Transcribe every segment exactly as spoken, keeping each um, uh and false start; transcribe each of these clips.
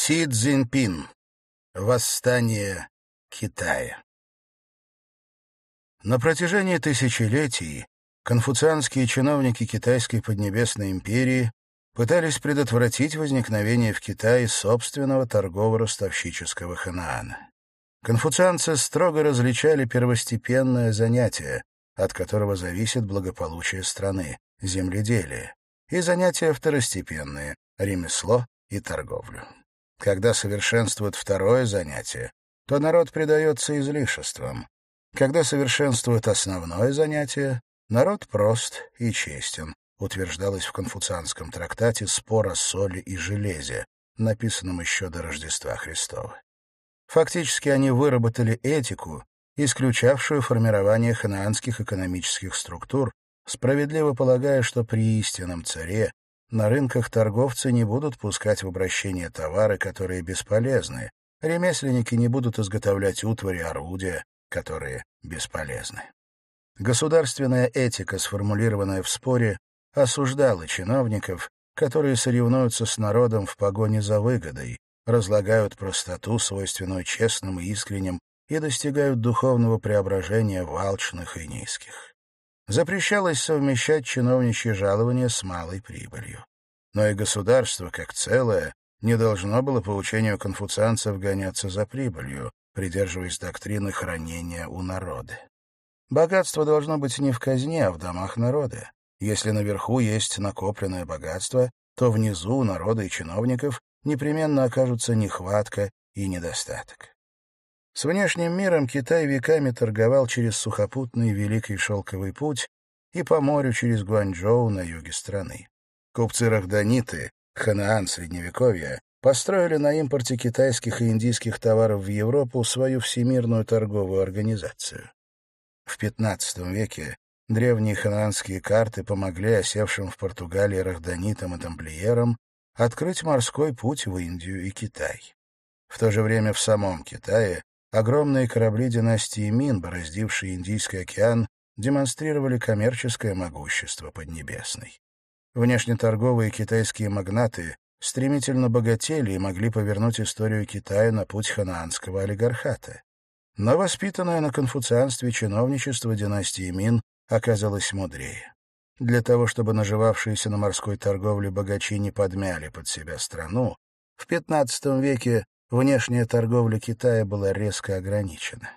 Си Цзиньпин. Восстание Китая. На протяжении тысячелетий конфуцианские чиновники Китайской Поднебесной империи пытались предотвратить возникновение в Китае собственного торгово-ростовщического ханаана. Конфуцианцы строго различали первостепенное занятие, от которого зависит благополучие страны — земледелие, и занятия второстепенные — ремесло и торговлю. Когда совершенствует второе занятие, то народ предается излишествам. Когда совершенствует основное занятие, народ прост и честен, утверждалось в конфуцианском трактате «Спор о соли и железе», написанном еще до Рождества Христова. Фактически они выработали этику, исключавшую формирование ханаанских экономических структур, справедливо полагая, что при истинном царе на рынках торговцы не будут пускать в обращение товары, которые бесполезны, ремесленники не будут изготовлять утварь и орудия, которые бесполезны. Государственная этика, сформулированная в споре, осуждала чиновников, которые соревнуются с народом в погоне за выгодой, разлагают простоту, свойственную честным и искренним, и достигают духовного преображения в алчных и низких. Запрещалось совмещать чиновничьи жалования с малой прибылью. Но и государство, как целое, не должно было по учению конфуцианцев гоняться за прибылью, придерживаясь доктрины хранения у народа. Богатство должно быть не в казне, а в домах народа. Если наверху есть накопленное богатство, то внизу у народа и чиновников непременно окажутся нехватка и недостаток. С внешним миром Китай веками торговал через сухопутный Великий Шелковый путь и по морю через Гуанчжоу на юге страны. Купцы-рахданиты, ханаан Средневековья, построили на импорте китайских и индийских товаров в Европу свою всемирную торговую организацию. В пятнадцатом веке древние ханаанские карты помогли осевшим в Португалии рахданитам и тамплиерам открыть морской путь в Индию и Китай. В то же время в самом Китае огромные корабли династии Мин, бороздившие Индийский океан, демонстрировали коммерческое могущество Поднебесной. Внешнеторговые китайские магнаты стремительно богатели и могли повернуть историю Китая на путь ханаанского олигархата. Но воспитанное на конфуцианстве чиновничество династии Мин оказалось мудрее. Для того, чтобы наживавшиеся на морской торговле богачи не подмяли под себя страну, в пятнадцатом веке внешняя торговля Китая была резко ограничена.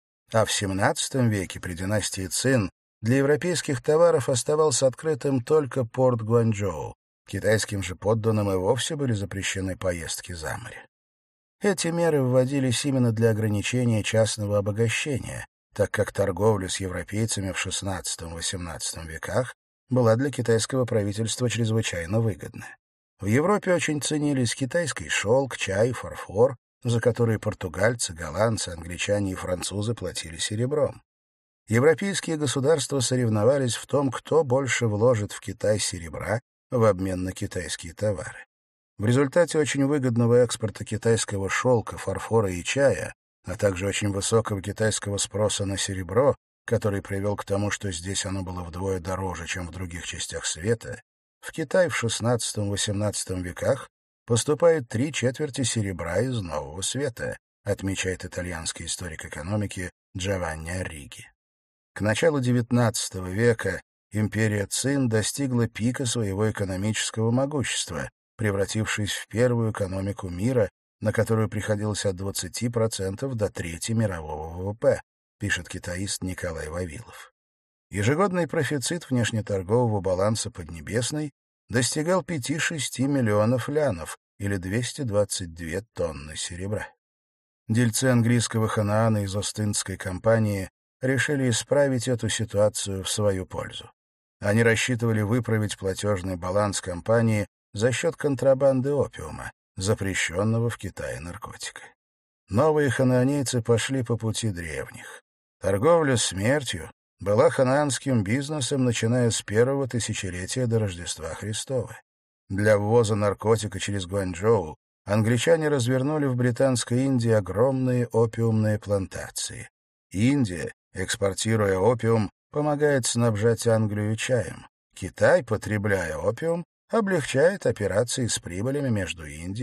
А в семнадцатом веке при династии Цин для европейских товаров оставался открытым только порт Гуанчжоу. Китайским же подданным и вовсе были запрещены поездки за море. Эти меры вводились именно для ограничения частного обогащения, так как торговля с европейцами в шестнадцатом-восемнадцатом веках была для китайского правительства чрезвычайно выгодна. В Европе очень ценились китайский шелк, чай, фарфор, за которые португальцы, голландцы, англичане и французы платили серебром. Европейские государства соревновались в том, кто больше вложит в Китай серебра в обмен на китайские товары. В результате очень выгодного экспорта китайского шелка, фарфора и чая, а также очень высокого китайского спроса на серебро, который привел к тому, что здесь оно было вдвое дороже, чем в других частях света, в Китай в шестнадцатом-восемнадцатом веках поступает три четверти серебра из Нового Света, отмечает итальянский историк экономики Джованни Орриги. К началу девятнадцатого века империя Цин достигла пика своего экономического могущества, превратившись в первую экономику мира, на которую приходилось от двадцати процентов до трети мирового ВВП, пишет китаист Николай Вавилов. Ежегодный профицит внешнеторгового баланса Поднебесной достигал пяти-шести миллионов лянов, или двести двадцать две тонны серебра. Дельцы английского ханаана из Остинской компании решили исправить эту ситуацию в свою пользу. Они рассчитывали выправить платежный баланс компании за счет контрабанды опиума, запрещенного в Китае наркотика. Новые ханаанейцы пошли по пути древних. Торговля смертью была ханаанским бизнесом, начиная с первого тысячелетия до Рождества Христова. Для ввоза наркотика через Гуанчжоу англичане развернули в Британской Индии огромные опиумные плантации. Индия, экспортируя опиум, помогает снабжать Англию чаем. Китай, потребляя опиум, облегчает операции с прибылями между Индией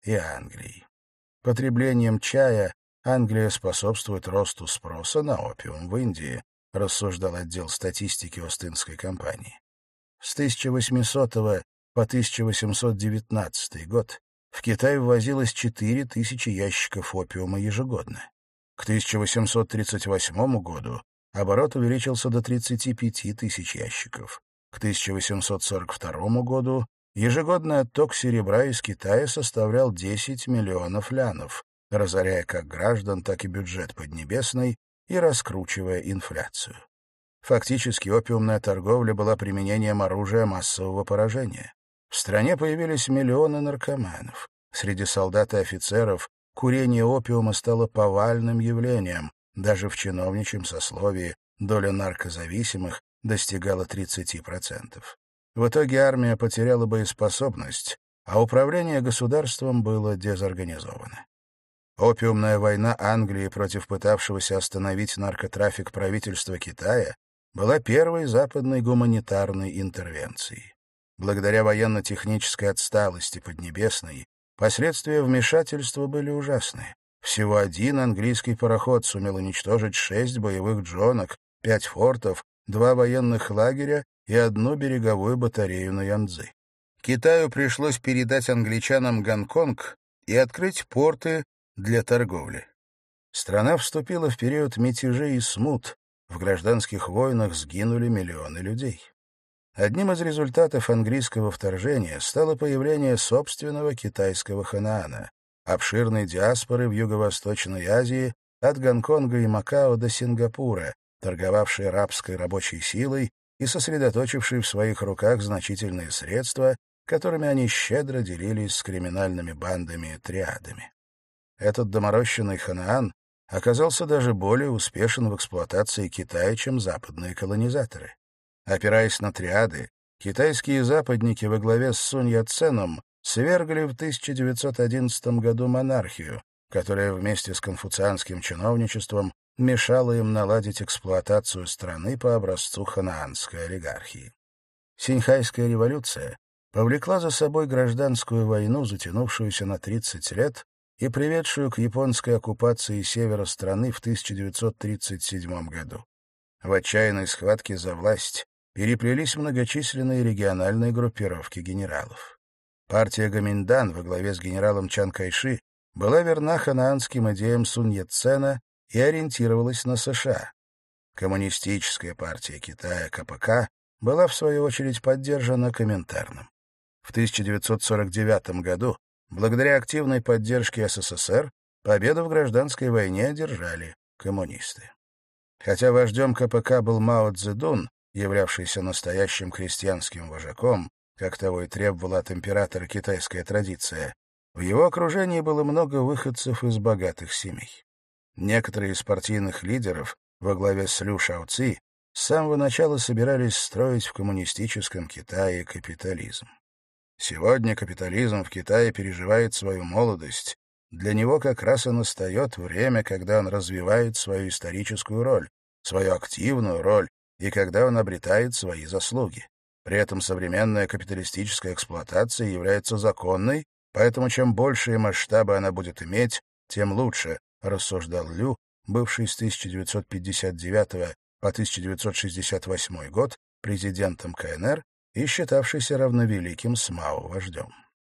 и Англией. Потреблением чая Англия способствует росту спроса на опиум в Индии, рассуждал отдел статистики Остинской компании. С тысяча восьмисотого по тысяча восемьсот девятнадцатый год в Китай ввозилось четыре тысячи ящиков опиума ежегодно. К тысяча восемьсот тридцать восьмому году оборот увеличился до тридцати пяти тысяч ящиков. К тысяча восемьсот сорок второму году ежегодный отток серебра из Китая составлял десять миллионов лянов, разоряя как граждан, так и бюджет Поднебесной и раскручивая инфляцию. Фактически опиумная торговля была применением оружия массового поражения. В стране появились миллионы наркоманов. Среди солдат и офицеров курение опиума стало повальным явлением. Даже в чиновничьем сословии доля наркозависимых достигала тридцати процентов. В итоге армия потеряла боеспособность, а управление государством было дезорганизовано. Опиумная война Англии против пытавшегося остановить наркотрафик правительства Китая была первой западной гуманитарной интервенцией. Благодаря военно-технической отсталости Поднебесной последствия вмешательства были ужасны. Всего один английский пароход сумел уничтожить шесть боевых джонок, пять фортов, два военных лагеря и одну береговую батарею на Янцзы. Китаю пришлось передать англичанам Гонконг и открыть порты для торговли. Страна вступила в период мятежей и смут, в гражданских войнах сгинули миллионы людей. Одним из результатов английского вторжения стало появление собственного китайского Ханаана, обширной диаспоры в Юго-Восточной Азии от Гонконга и Макао до Сингапура, торговавшей рабской рабочей силой и сосредоточившей в своих руках значительные средства, которыми они щедро делились с криминальными бандами и триадами. Этот доморощенный Ханаан оказался даже более успешен в эксплуатации Китая, чем западные колонизаторы. Опираясь на триады, китайские западники во главе с Сунь Яценом свергли в тысяча девятьсот одиннадцатом году монархию, которая вместе с конфуцианским чиновничеством мешала им наладить эксплуатацию страны по образцу ханаанской олигархии. Синьхайская революция повлекла за собой гражданскую войну, затянувшуюся на тридцать лет и приведшую к японской оккупации севера страны в тысяча девятьсот тридцать седьмом году. В отчаянной схватке за власть переплелись многочисленные региональные группировки генералов. Партия Гоминьдан во главе с генералом Чан Кайши была верна ханаанским идеям Сунь Яцена и ориентировалась на США. Коммунистическая партия Китая ка пэ ка была, в свою очередь, поддержана Коминтерном. В тысяча девятьсот сорок девятом году, благодаря активной поддержке эс эс эс эр, победу в гражданской войне одержали коммунисты. Хотя вождем ка пэ ка был Мао Цзэдун, являвшийся настоящим крестьянским вожаком, как того и требовала от императора китайская традиция, в его окружении было много выходцев из богатых семей. Некоторые из партийных лидеров, во главе с Лю Шаоци, с самого начала собирались строить в коммунистическом Китае капитализм. Сегодня капитализм в Китае переживает свою молодость. Для него как раз и настает время, когда он развивает свою историческую роль, свою активную роль, и когда он обретает свои заслуги. При этом современная капиталистическая эксплуатация является законной, поэтому чем большие масштабы она будет иметь, тем лучше, рассуждал Лю, бывший с тысяча девятьсот пятьдесят девятого по тысяча девятьсот шестьдесят восьмой год президентом ка эн эр и считавшийся равновеликим с Мао вождем.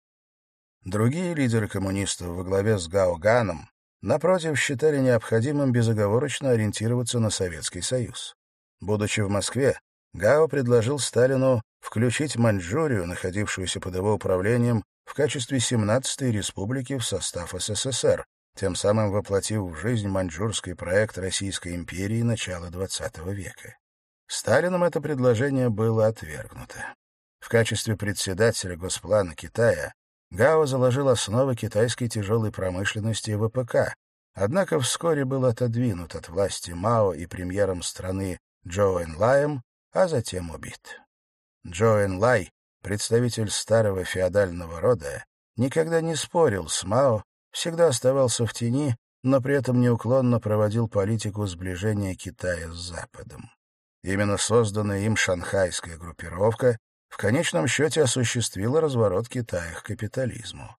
Другие лидеры коммунистов во главе с Гао Ганом, напротив, считали необходимым безоговорочно ориентироваться на Советский Союз. Будучи в Москве, Гао предложил Сталину включить Маньчжурию, находившуюся под его управлением, в качестве семнадцатой республики в состав эс эс эс эр, тем самым воплотив в жизнь маньчжурский проект Российской империи начала двадцатого века. Сталином это предложение было отвергнуто. В качестве председателя Госплана Китая Гао заложил основы китайской тяжелой промышленности и вэ пэ ка, однако вскоре был отодвинут от власти Мао и премьером страны Чжоу Энлаем, а затем убит. Чжоу Энлай, представитель старого феодального рода, никогда не спорил с Мао, всегда оставался в тени, но при этом неуклонно проводил политику сближения Китая с Западом. Именно созданная им шанхайская группировка в конечном счете осуществила разворот Китая к капитализму.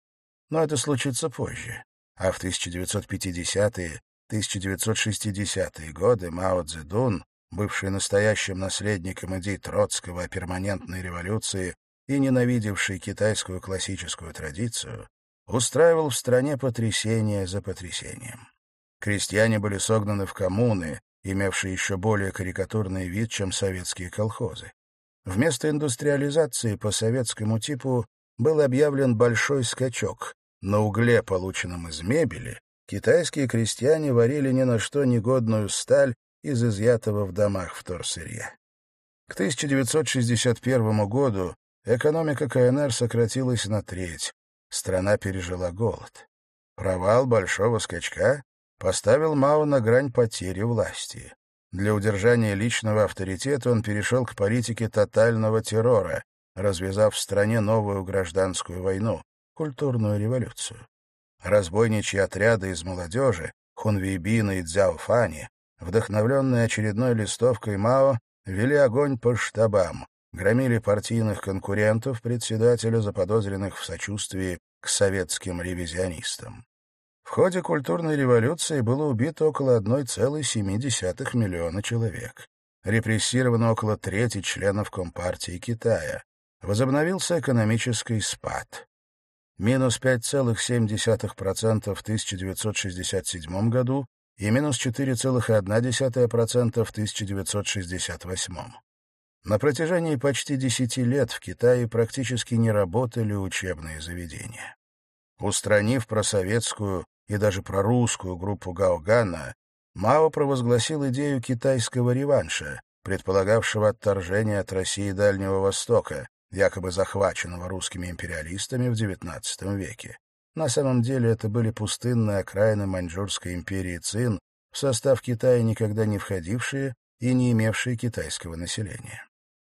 но это случится позже. А в тысяча девятьсот пятидесятые — тысяча девятьсот шестидесятые годы Мао Цзэдун, бывший настоящим наследником идей Троцкого о перманентной революции и ненавидевший китайскую классическую традицию, устраивал в стране потрясение за потрясением. Крестьяне были согнаны в коммуны, имевшие еще более карикатурный вид, чем советские колхозы. Вместо индустриализации по советскому типу был объявлен большой скачок. На угле, полученном из мебели, китайские крестьяне варили ни на что негодную сталь из изъятого в домах вторсырья. К тысяча девятьсот шестьдесят первому году экономика ка эн эр сократилась на треть. Страна пережила голод. Провал большого скачка поставил Мао на грань потери власти. Для удержания личного авторитета он перешел к политике тотального террора, развязав в стране новую гражданскую войну, культурную революцию. Разбойничьи отряды из молодежи, хунвейбина и цзяофани, вдохновленные очередной листовкой Мао, вели огонь по штабам, громили партийных конкурентов председателя, заподозренных в сочувствии к советским ревизионистам. В ходе культурной революции было убито около одной целой семи десятых миллиона человек. Репрессировано около трети членов Компартии Китая. Возобновился экономический спад. Минус пять целых семь десятых процента в тысяча девятьсот шестьдесят седьмом году и минус четыре целых одна десятая процента в тысяча девятьсот шестьдесят восьмом. На протяжении почти десяти лет в Китае практически не работали учебные заведения. Устранив просоветскую и даже прорусскую группу Гаогана, Мао провозгласил идею китайского реванша, предполагавшего отторжение от России Дальнего Востока, якобы захваченного русскими империалистами в девятнадцатом веке. На самом деле это были пустынные окраины Маньчжурской империи Цин, в состав Китая никогда не входившие и не имевшие китайского населения.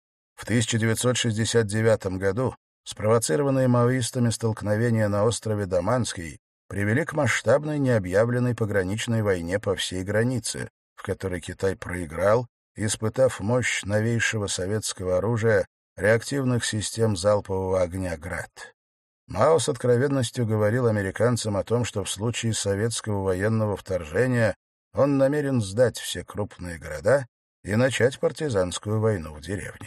В тысяча девятьсот шестьдесят девятом году спровоцированные маоистами столкновения на острове Даманский привели к масштабной необъявленной пограничной войне по всей границе, в которой Китай проиграл, испытав мощь новейшего советского оружия реактивных систем залпового огня «Град». Мао с откровенностью говорил американцам о том, что в случае советского военного вторжения он намерен сдать все крупные города и начать партизанскую войну в деревне.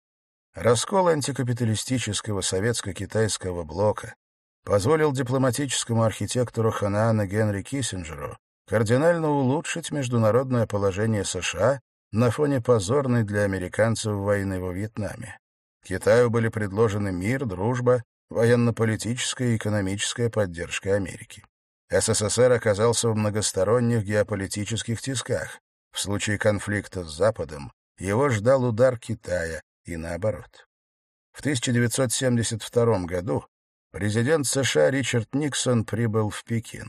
Раскол антикапиталистического советско-китайского блока позволил дипломатическому архитектору Ханаана Генри Киссинджеру кардинально улучшить международное положение США на фоне позорной для американцев войны во Вьетнаме. Китаю были предложены мир, дружба, военно-политическая и экономическая поддержка Америки. эс эс эс эр оказался в многосторонних геополитических тисках. В случае конфликта с Западом его ждал удар Китая и наоборот. В тысяча девятьсот семьдесят втором году президент США Ричард Никсон прибыл в Пекин.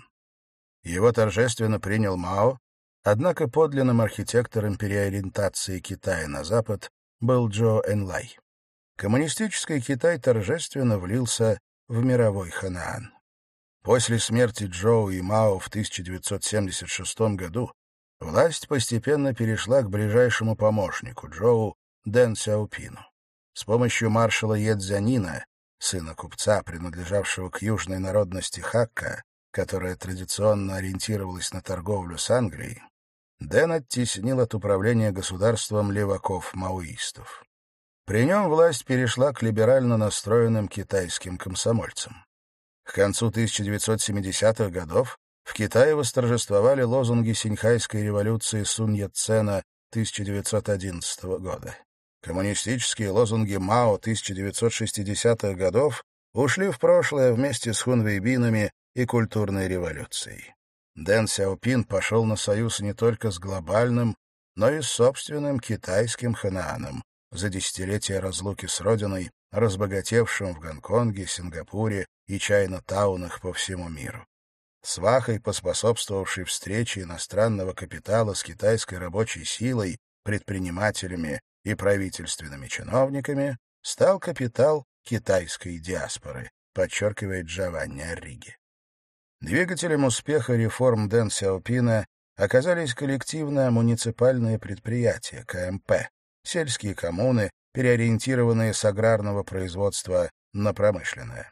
Его торжественно принял Мао, однако подлинным архитектором переориентации Китая на Запад был Чжоу Энлай. Коммунистический Китай торжественно влился в мировой Ханаан. После смерти Чжоу и Мао в тысяча девятьсот семьдесят шестом году власть постепенно перешла к ближайшему помощнику Чжоу Дэн Сяопину. С помощью маршала Е Цзянина, сына купца, принадлежавшего к южной народности Хакка, которая традиционно ориентировалась на торговлю с Англией, Дэн оттеснил от управления государством леваков-маоистов. При нем власть перешла к либерально настроенным китайским комсомольцам. К концу тысяча девятьсот семидесятых годов в Китае восторжествовали лозунги Синьхайской революции Сунь Яцена тысяча девятьсот одиннадцатого года. Коммунистические лозунги Мао тысяча девятьсот шестидесятых годов ушли в прошлое вместе с хунвейбинами и культурной революцией. Дэн Сяопин пошел на союз не только с глобальным, но и с собственным китайским Ханааном, за десятилетия разлуки с родиной, разбогатевшим в Гонконге, Сингапуре и Чайна-таунах по всему миру. Свахой, поспособствовавшей встрече иностранного капитала с китайской рабочей силой, предпринимателями и правительственными чиновниками, стал капитал китайской диаспоры, подчеркивает Джованни Орриги. Двигателем успеха реформ Дэн Сяопина оказались коллективные муниципальные предприятия, ка эм пэ, сельские коммуны, переориентированные с аграрного производства на промышленное.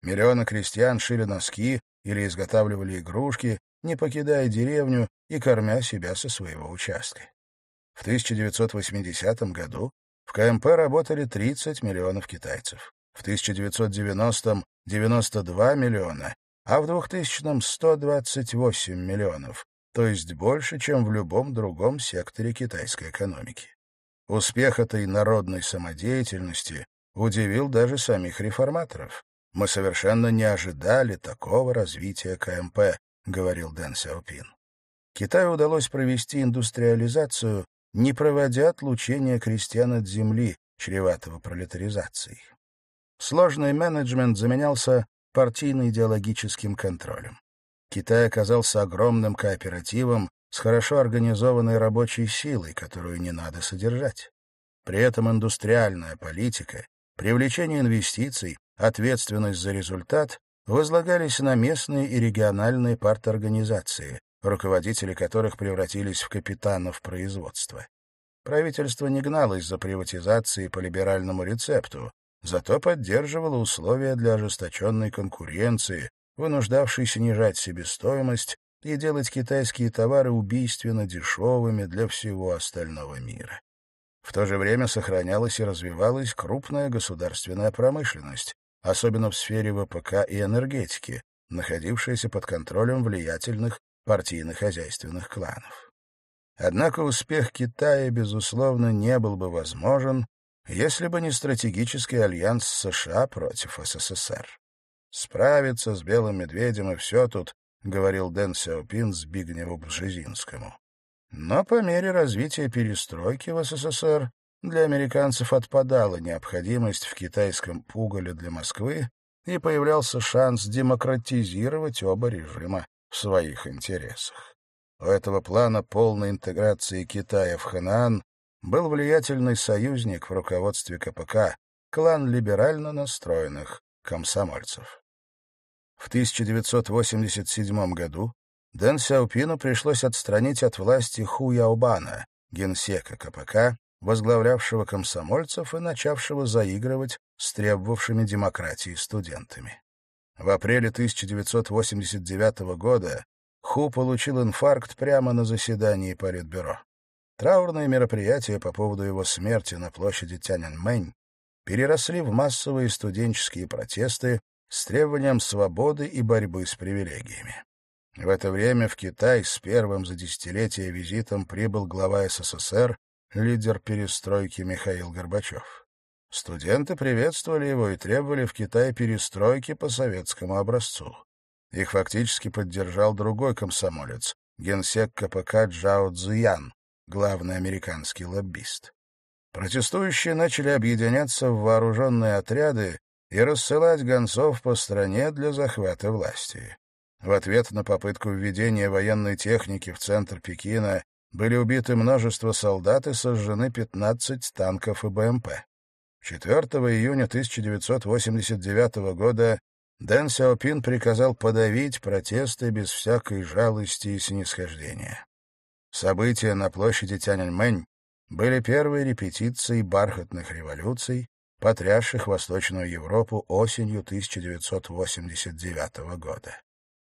Миллионы крестьян шили носки или изготавливали игрушки, не покидая деревню и кормя себя со своего участка. В тысяча девятьсот восьмидесятом году в ка эм пэ работали тридцать миллионов китайцев, в тысяча девятьсот девяностом — девяносто два миллиона, а в двухтысячном — сто двадцать восемь миллионов, то есть больше, чем в любом другом секторе китайской экономики. Успех этой народной самодеятельности удивил даже самих реформаторов. «Мы совершенно не ожидали такого развития ка эм пэ», — говорил Дэн Сяопин. Китаю удалось провести индустриализацию, не проводя отлучения крестьян от земли, чреватого пролетаризацией. Сложный менеджмент заменялся партийно-идеологическим контролем. Китай оказался огромным кооперативом с хорошо организованной рабочей силой, которую не надо содержать. При этом индустриальная политика, привлечение инвестиций, ответственность за результат возлагались на местные и региональные парторганизации, руководители которых превратились в капитанов производства. Правительство не гналось за приватизацией по либеральному рецепту, зато поддерживало условия для ожесточенной конкуренции, вынуждавшей снижать себестоимость и делать китайские товары убийственно дешевыми для всего остального мира. В то же время сохранялась и развивалась крупная государственная промышленность, особенно в сфере вэ пэ ка и энергетики, находившаяся под контролем влиятельных партийно-хозяйственных кланов. Однако успех Китая, безусловно, не был бы возможен, если бы не стратегический альянс США против эс эс эс эр. «Справиться с белым медведем и все тут», — говорил Дэн Сяопин Збигневу Бжезинскому. Но по мере развития перестройки в эс эс эс эр для американцев отпадала необходимость в китайском пугале для Москвы и появлялся шанс демократизировать оба режима в своих интересах. У этого плана полной интеграции Китая в Хэнаан был влиятельный союзник в руководстве ка пэ ка, клан либерально настроенных комсомольцев. В тысяча девятьсот восемьдесят седьмом году Дэн Сяопину пришлось отстранить от власти Ху Яобана, генсека ка пэ ка, возглавлявшего комсомольцев и начавшего заигрывать с требовавшими демократии студентами. В апреле тысяча девятьсот восемьдесят девятого года Ху получил инфаркт прямо на заседании Политбюро. Траурные мероприятия по поводу его смерти на площади Тяньаньмэнь переросли в массовые студенческие протесты с требованием свободы и борьбы с привилегиями. В это время в Китай с первым за десятилетие визитом прибыл глава эс эс эс эр, лидер перестройки Михаил Горбачев. Студенты приветствовали его и требовали в Китае перестройки по советскому образцу. Их фактически поддержал другой комсомолец, генсек ка пэ ка Чжао Цзиян, главный американский лоббист. Протестующие начали объединяться в вооруженные отряды и рассылать гонцов по стране для захвата власти. В ответ на попытку введения военной техники в центр Пекина были убиты множество солдат и сожжены пятнадцать танков и бэ эм пэ. четвёртого июня тысяча девятьсот восемьдесят девятого года Дэн Сяопин приказал подавить протесты без всякой жалости и снисхождения. События на площади Тяньаньмэнь были первой репетицией бархатных революций, потрясших Восточную Европу осенью тысяча девятьсот восемьдесят девятого года.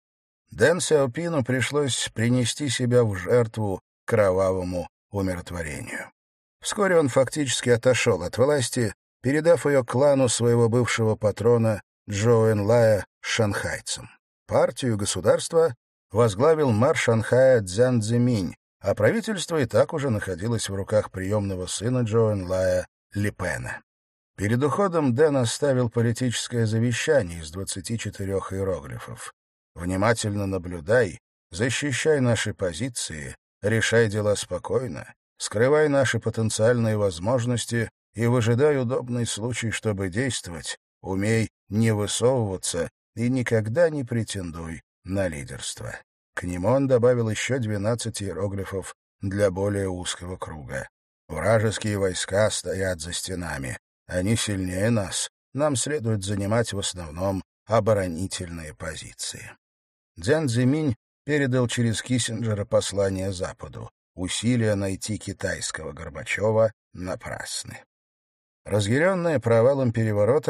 Дэн Сяопину пришлось принести себя в жертву кровавому умиротворению. Вскоре он фактически отошел от власти, передав ее клану своего бывшего патрона Чжоу Энлая шанхайцам. Партию государства возглавил мэр Шанхая Цзян Цзиминь, а правительство и так уже находилось в руках приемного сына Чжоу Энлая Ли Пэна. Перед уходом Дэн оставил политическое завещание из двадцати четырёх иероглифов. «Внимательно наблюдай, защищай наши позиции, решай дела спокойно, скрывай наши потенциальные возможности и выжидай удобный случай, чтобы действовать, умей не высовываться и никогда не претендуй на лидерство». К нему он добавил еще двенадцать иероглифов для более узкого круга. «Вражеские войска стоят за стенами. Они сильнее нас. Нам следует занимать в основном оборонительные позиции». Цзян Цзиминь передал через Киссинджера послание Западу. Усилия найти китайского Горбачева напрасны. Разъяренные провалом переворота,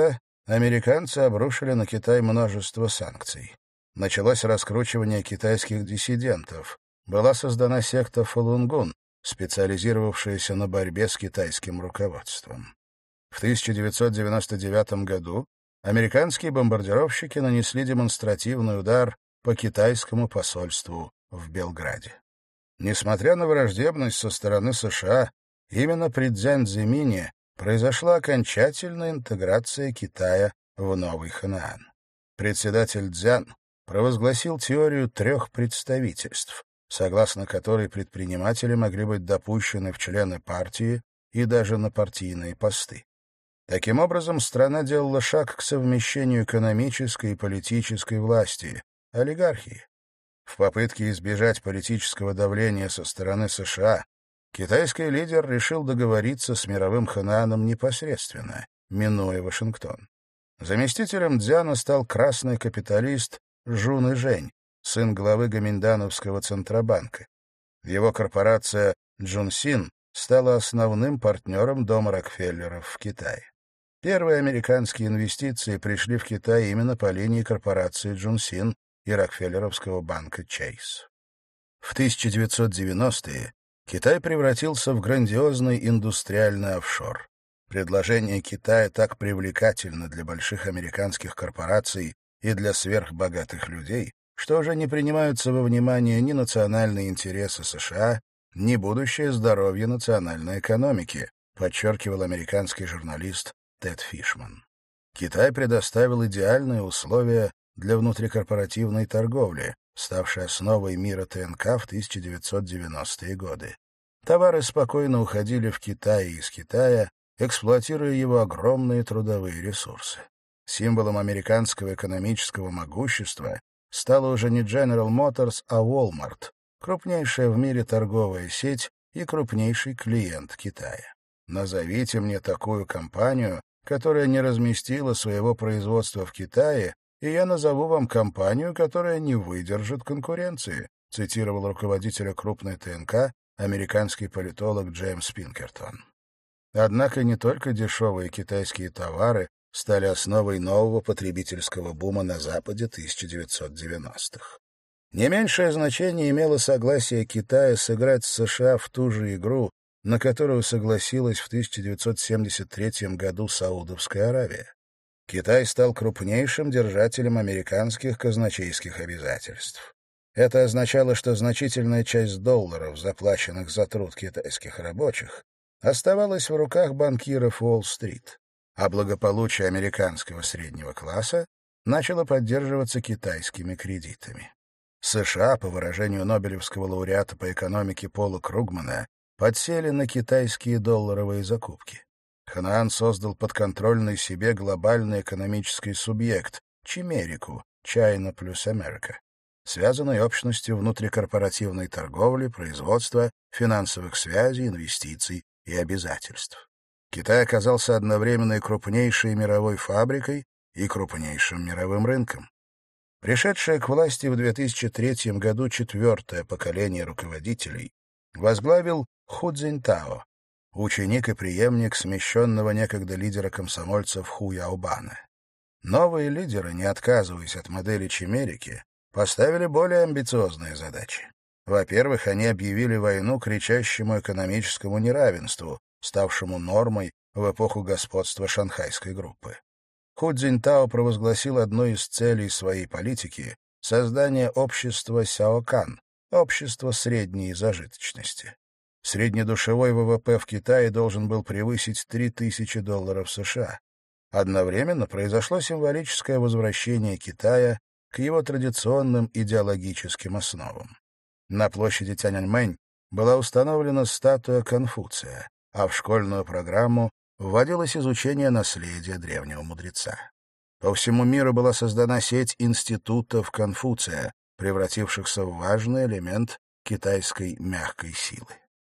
американцы обрушили на Китай множество санкций. Началось раскручивание китайских диссидентов. Была создана секта Фалунгун, специализировавшаяся на борьбе с китайским руководством. В тысяча девятьсот девяносто девятом году американские бомбардировщики нанесли демонстративный удар по китайскому посольству в Белграде. Несмотря на враждебность со стороны США, именно при Цзяньцзимине произошла окончательная интеграция Китая в новый Ханаан. Председатель Цзян провозгласил теорию трех представительств, согласно которой предприниматели могли быть допущены в члены партии и даже на партийные посты. Таким образом, страна делала шаг к совмещению экономической и политической власти, олигархии. В попытке избежать политического давления со стороны США, китайский лидер решил договориться с мировым Ханааном непосредственно, минуя Вашингтон. Заместителем Цзяна стал красный капиталист Жун Ижень, сын главы Гоминдановского Центробанка. Его корпорация Джунсин стала основным партнером дома Рокфеллеров в Китае. Первые американские инвестиции пришли в Китай именно по линии корпорации Джунсин и Рокфеллеровского банка Чейз. В тысяча девятьсот девяностые Китай превратился в грандиозный индустриальный офшор. Предложение Китая так привлекательно для больших американских корпораций и для сверхбогатых людей, что уже не принимаются во внимание ни национальные интересы США, ни будущее здоровье национальной экономики, подчеркивал американский журналист Тед Фишман. Китай предоставил идеальные условия для внутрикорпоративной торговли, ставшей основой мира ТНК в тысяча девятьсот девяностые годы. Товары спокойно уходили в Китай и из Китая, эксплуатируя его огромные трудовые ресурсы. Символом американского экономического могущества стала уже не General Motors, а Walmart, крупнейшая в мире торговая сеть и крупнейший клиент Китая. Назовите мне такую компанию, которая не разместила своего производства в Китае, и я назову вам компанию, которая не выдержит конкуренции, цитировал руководителя крупной ТНК американский политолог Джеймс Пинкертон. Однако не только дешевые китайские товары стали основой нового потребительского бума на Западе тысяча девятьсот девяностых. Не меньшее значение имело согласие Китая сыграть с США в ту же игру, на которую согласилась в тысяча девятьсот семьдесят третьем году Саудовская Аравия. Китай стал крупнейшим держателем американских казначейских обязательств. Это означало, что значительная часть долларов, заплаченных за труд китайских рабочих, оставалась в руках банкиров Уолл-стрит, а благополучие американского среднего класса начало поддерживаться китайскими кредитами. США, по выражению Нобелевского лауреата по экономике Пола Кругмана, подсели на китайские долларовые закупки. Ханаан создал подконтрольный себе глобальный экономический субъект — Чимерику, China плюс America, связанный общностью внутрикорпоративной торговли, производства, финансовых связей, инвестиций и обязательств. Китай оказался одновременно и крупнейшей мировой фабрикой, и крупнейшим мировым рынком. Пришедшее к власти в две тысячи третьем году четвертое поколение руководителей возглавил Ху Цзиньтао, ученик и преемник смещенного некогда лидера комсомольцев Ху Яобана. Новые лидеры, не отказываясь от модели Чимерики, поставили более амбициозные задачи. Во-первых, они объявили войну кричащему экономическому неравенству, ставшему нормой в эпоху господства Шанхайской группы. Ху Цзиньтао провозгласил одной из целей своей политики создание общества Сяокан, общества средней зажиточности. Среднедушевой ВВП в Китае должен был превысить три тысячи долларов США. Одновременно произошло символическое возвращение Китая к его традиционным идеологическим основам. На площади Тяньаньмэнь была установлена статуя Конфуция, а в школьную программу вводилось изучение наследия древнего мудреца. По всему миру была создана сеть институтов Конфуция, превратившихся в важный элемент китайской мягкой силы.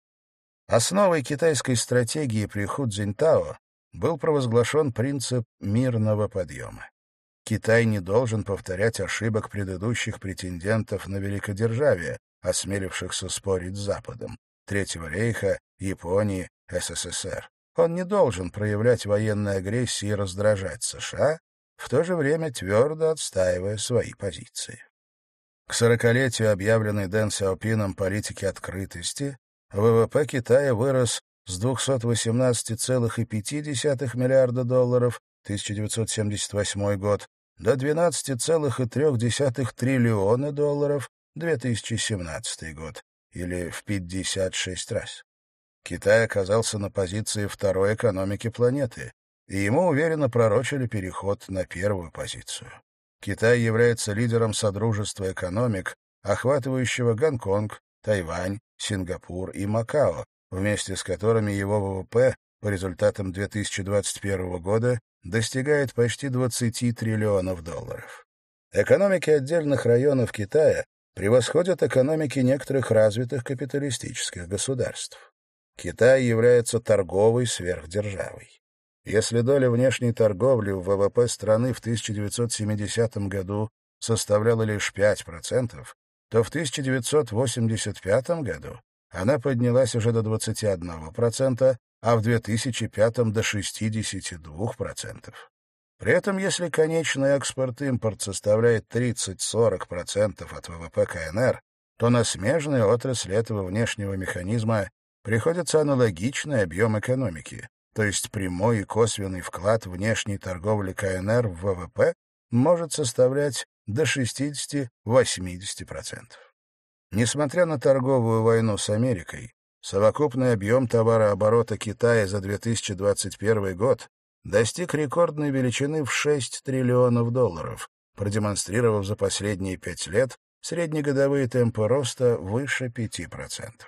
Основой китайской стратегии при Ху Цзиньтао был провозглашен принцип мирного подъема. Китай не должен повторять ошибок предыдущих претендентов на великодержавие, осмелившихся спорить с Западом — Третьего рейха, Японии, СССР. Он не должен проявлять военной агрессии и раздражать США, в то же время твердо отстаивая свои позиции. К сорокалетию объявленной Дэн Сяопином политики открытости ВВП Китая вырос с двухсот восемнадцати целых пяти десятых миллиарда долларов тысяча девятьсот семьдесят восьмой год до двенадцати целых трёх десятых триллиона долларов две тысячи семнадцатый год, или в пятьдесят шесть раз. Китай оказался на позиции второй экономики планеты, и ему уверенно пророчили переход на первую позицию. Китай является лидером Содружества экономик, охватывающего Гонконг, Тайвань, Сингапур и Макао, вместе с которыми его ВВП по результатам две тысячи двадцать первого года достигает почти двадцати триллионов долларов. Экономики отдельных районов Китая превосходят экономики некоторых развитых капиталистических государств. Китай является торговой сверхдержавой. Если доля внешней торговли в ВВП страны в тысяча девятьсот семидесятом году составляла лишь пять процентов, то в тысяча девятьсот восемьдесят пятом году она поднялась уже до двадцати одного процента, а в две тысячи пятом до шестидесяти двух процентов. При этом, если конечный экспорт-импорт составляет тридцать-сорок процентов от ВВП КНР, то на смежные отрасли этого внешнего механизма приходится аналогичный объем экономики, то есть прямой и косвенный вклад внешней торговли КНР в ВВП может составлять до шестидесяти-восьмидесяти процентов. Несмотря на торговую войну с Америкой, совокупный объем товарооборота Китая за две тысячи двадцать первый год достиг рекордной величины в шесть триллионов долларов, продемонстрировав за последние пять лет среднегодовые темпы роста выше пяти процентов.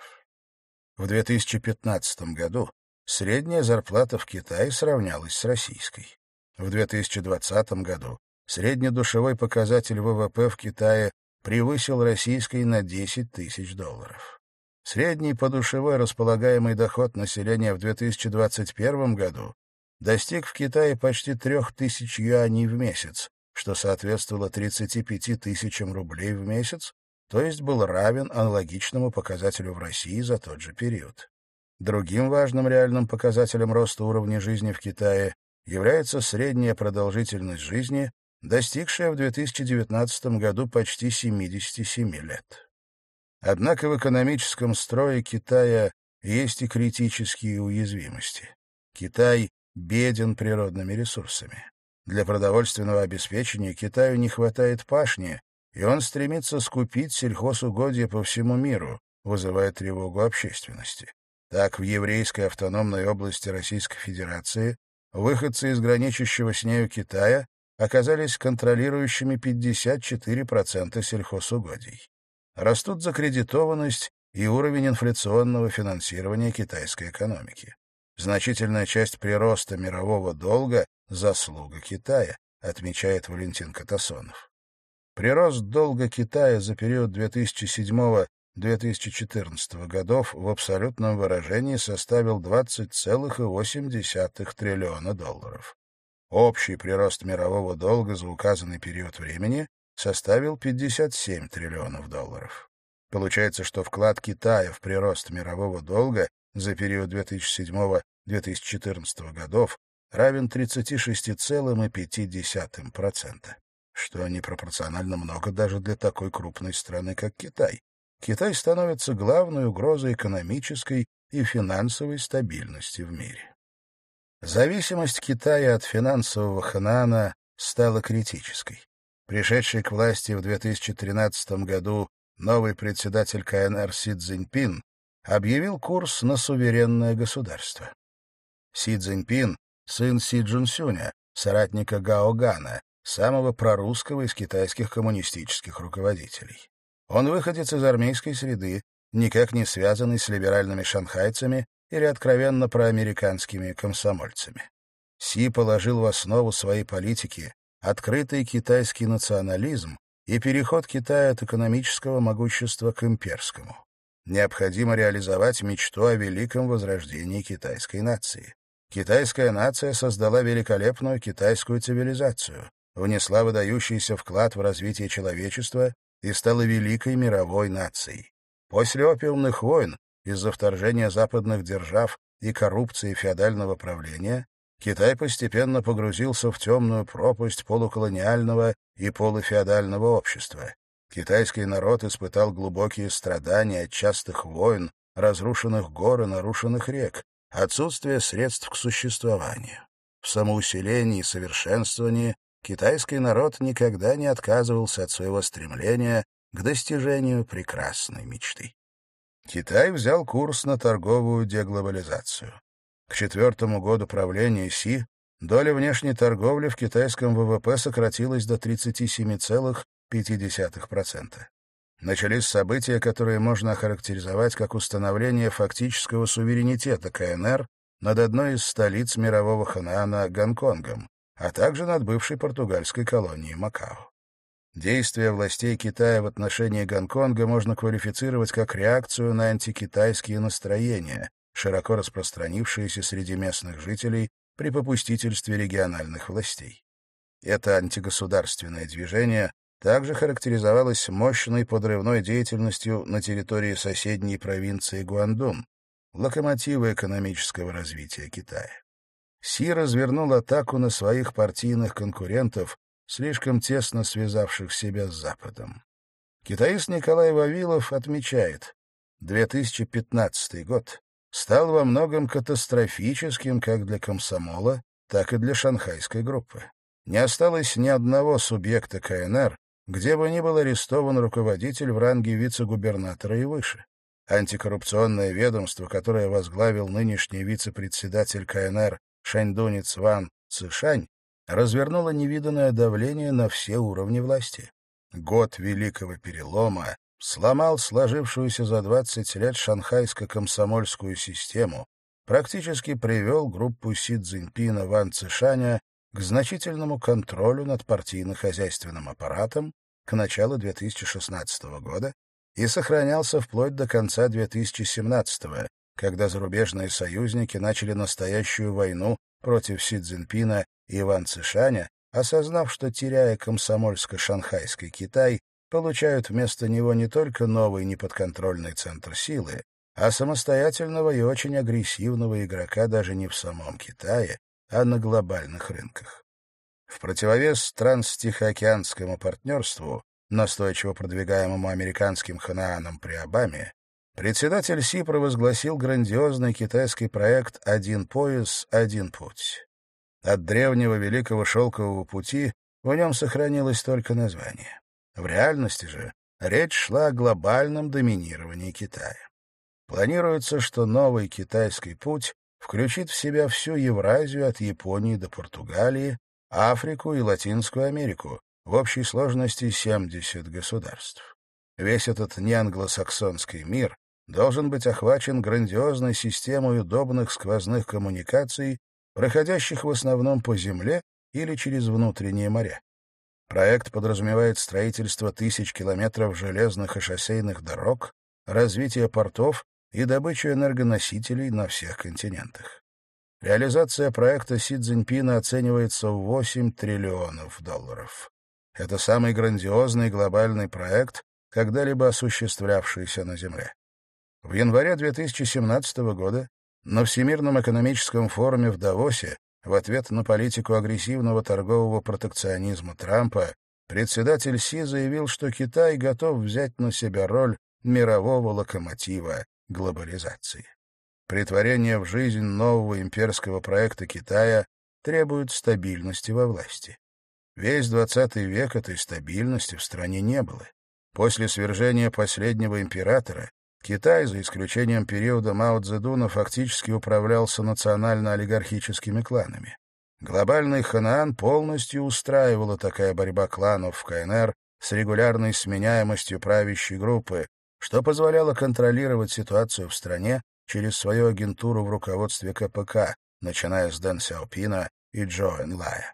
В две тысячи пятнадцатом году средняя зарплата в Китае сравнялась с российской. В две тысячи двадцатом году среднедушевой показатель ВВП в Китае превысил российский на десять тысяч долларов. Средний подушевой располагаемый доход населения в две тысячи двадцать первом году достиг в Китае почти трех тысяч юаней в месяц, что соответствовало тридцати пяти тысячам рублей в месяц, то есть был равен аналогичному показателю в России за тот же период. Другим важным реальным показателем роста уровня жизни в Китае является средняя продолжительность жизни, достигшая в две тысячи девятнадцатом году почти семидесяти семи лет. Однако в экономическом строе Китая есть и критические уязвимости. Китай беден природными ресурсами. Для продовольственного обеспечения Китаю не хватает пашни, и он стремится скупить сельхозугодья по всему миру, вызывая тревогу общественности. Так, в еврейской автономной области Российской Федерации выходцы из граничащего с нею Китая оказались контролирующими пятьдесят четыре процента сельхозугодий. Растут закредитованность и уровень инфляционного финансирования китайской экономики. Значительная часть прироста мирового долга — заслуга Китая, отмечает Валентин Катасонов. Прирост долга Китая за период две тысячи седьмого — две тысячи четырнадцатого годов в абсолютном выражении составил двадцать целых восемь десятых триллиона долларов. Общий прирост мирового долга за указанный период времени составил пятьдесят семь триллионов долларов. Получается, что вклад Китая в прирост мирового долга за период две тысячи седьмого — две тысячи четырнадцатого годов равен тридцати шести целых пяти десятых процента, что непропорционально много даже для такой крупной страны, как Китай. Китай становится главной угрозой экономической и финансовой стабильности в мире. Зависимость Китая от финансового Ханаана стала критической. Пришедший к власти в две тысячи тринадцатом году новый председатель КНР Си Цзиньпин объявил курс на суверенное государство. Си Цзиньпин — сын Си Цзиньсюня, соратника Гао Гана, самого прорусского из китайских коммунистических руководителей. Он выходец из армейской среды, никак не связанный с либеральными шанхайцами или откровенно проамериканскими комсомольцами. Си положил в основу своей политики открытый китайский национализм и переход Китая от экономического могущества к имперскому. Необходимо реализовать мечту о великом возрождении китайской нации. Китайская нация создала великолепную китайскую цивилизацию, внесла выдающийся вклад в развитие человечества и стала великой мировой нацией. После опиумных войн из-за вторжения западных держав и коррупции феодального правления, Китай постепенно погрузился в темную пропасть полуколониального и полуфеодального общества. Китайский народ испытал глубокие страдания от частых войн, разрушенных гор и нарушенных рек, отсутствие средств к существованию. В самоусилении и совершенствовании китайский народ никогда не отказывался от своего стремления к достижению прекрасной мечты. Китай взял курс на торговую деглобализацию. К четвертому году правления Си доля внешней торговли в китайском ВВП сократилась до тридцати семи целых пяти десятых процента. Начались события, которые можно охарактеризовать как установление фактического суверенитета КНР над одной из столиц мирового Ханаана Гонконгом, а также над бывшей португальской колонией Макао. Действия властей Китая в отношении Гонконга можно квалифицировать как реакцию на антикитайские настроения, широко распространившиеся среди местных жителей при попустительстве региональных властей. Это антигосударственное движение также характеризовалось мощной подрывной деятельностью на территории соседней провинции Гуандун, локомотива экономического развития Китая. Си развернул атаку на своих партийных конкурентов, слишком тесно связавших себя с Западом. Китаист Николай Вавилов отмечает, две тысячи пятнадцатый год стал во многом катастрофическим как для комсомола, так и для шанхайской группы. Не осталось ни одного субъекта КНР, где бы ни был арестован руководитель в ранге вице-губернатора и выше. Антикоррупционное ведомство, которое возглавил нынешний вице-председатель КНР Шаньдунец Ван Цишань, развернуло невиданное давление на все уровни власти. Год Великого Перелома сломал сложившуюся за двадцать лет шанхайско-комсомольскую систему, практически привел группу Си Цзиньпина Ван Цишаня к значительному контролю над партийно-хозяйственным аппаратом к началу две тысячи шестнадцатого года и сохранялся вплоть до конца две тысячи семнадцатого, когда зарубежные союзники начали настоящую войну против Си Цзиньпина и Ван Цишаня, осознав, что, теряя комсомольско-шанхайский Китай, получают вместо него не только новый неподконтрольный центр силы, а самостоятельного и очень агрессивного игрока даже не в самом Китае, а на глобальных рынках. В противовес транстихоокеанскому партнерству, настойчиво продвигаемому американским Ханааном при Обаме, председатель Си провозгласил грандиозный китайский проект «Один пояс, один путь». От древнего Великого Шелкового пути в нем сохранилось только название. В реальности же речь шла о глобальном доминировании Китая. Планируется, что новый китайский путь включит в себя всю Евразию от Японии до Португалии, Африку и Латинскую Америку, в общей сложности семьдесят государств. Весь этот неанглосаксонский мир должен быть охвачен грандиозной системой удобных сквозных коммуникаций, проходящих в основном по земле или через внутренние моря. Проект подразумевает строительство тысяч километров железных и шоссейных дорог, развитие портов и добычу энергоносителей на всех континентах. Реализация проекта Си Цзиньпина оценивается в восемь триллионов долларов. Это самый грандиозный глобальный проект, когда-либо осуществлявшийся на Земле. В январе две тысячи семнадцатого года на Всемирном экономическом форуме в Давосе в ответ на политику агрессивного торгового протекционизма Трампа председатель Си заявил, что Китай готов взять на себя роль мирового локомотива глобализации. Претворение в жизнь нового имперского проекта Китая требует стабильности во власти. Весь двадцатый век этой стабильности в стране не было. После свержения последнего императора Китай, за исключением периода Мао Цзэдуна, фактически управлялся национально-олигархическими кланами. Глобальный Ханаан полностью устраивала такая борьба кланов в КНР с регулярной сменяемостью правящей группы, что позволяло контролировать ситуацию в стране через свою агентуру в руководстве ка пэ ка, начиная с Дэн Сяопина и Чжоу Энлая.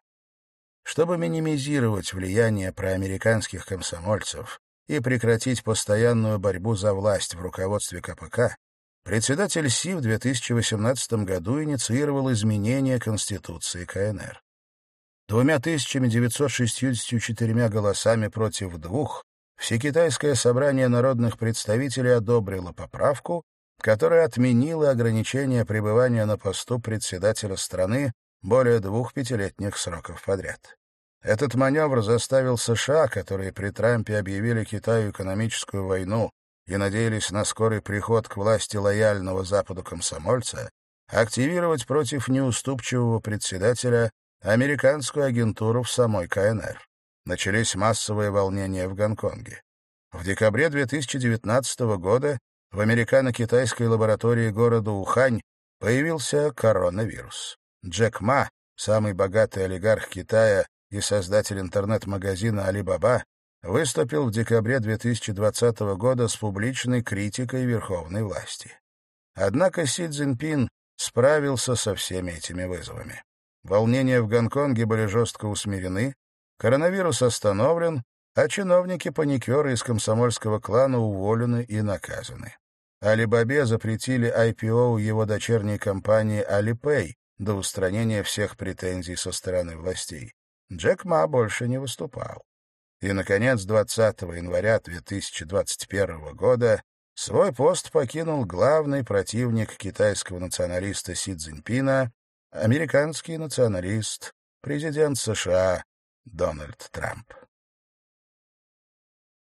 Чтобы минимизировать влияние проамериканских комсомольцев и прекратить постоянную борьбу за власть в руководстве ка пэ ка, председатель Си в две тысячи восемнадцатом году инициировал изменение Конституции КНР. Двумя тысячами девятьсот шестьюдесятью четырьмя голосами против двух Всекитайское собрание народных представителей одобрило поправку, которая отменила ограничение пребывания на посту председателя страны более двух пятилетних сроков подряд. Этот маневр заставил США, которые при Трампе объявили Китаю экономическую войну и надеялись на скорый приход к власти лояльного Западу комсомольца, активировать против неуступчивого председателя американскую агентуру в самой КНР. Начались массовые волнения в Гонконге. В декабре две тысячи девятнадцатого года в американо-китайской лаборатории города Ухань появился коронавирус. Джек Ма, самый богатый олигарх Китая и создатель интернет-магазина Alibaba, выступил в декабре две тысячи двадцатого года с публичной критикой верховной власти. Однако Си Цзиньпин справился со всеми этими вызовами. Волнения в Гонконге были жестко усмирены, коронавирус остановлен, а чиновники-паникеры из комсомольского клана уволены и наказаны. Alibaba запретили ай пи о его дочерней компании Alipay до устранения всех претензий со стороны властей. Джек Ма больше не выступал. И, наконец, двадцатого января две тысячи двадцать первого года свой пост покинул главный противник китайского националиста Си Цзиньпина, американский националист, президент США Дональд Трамп.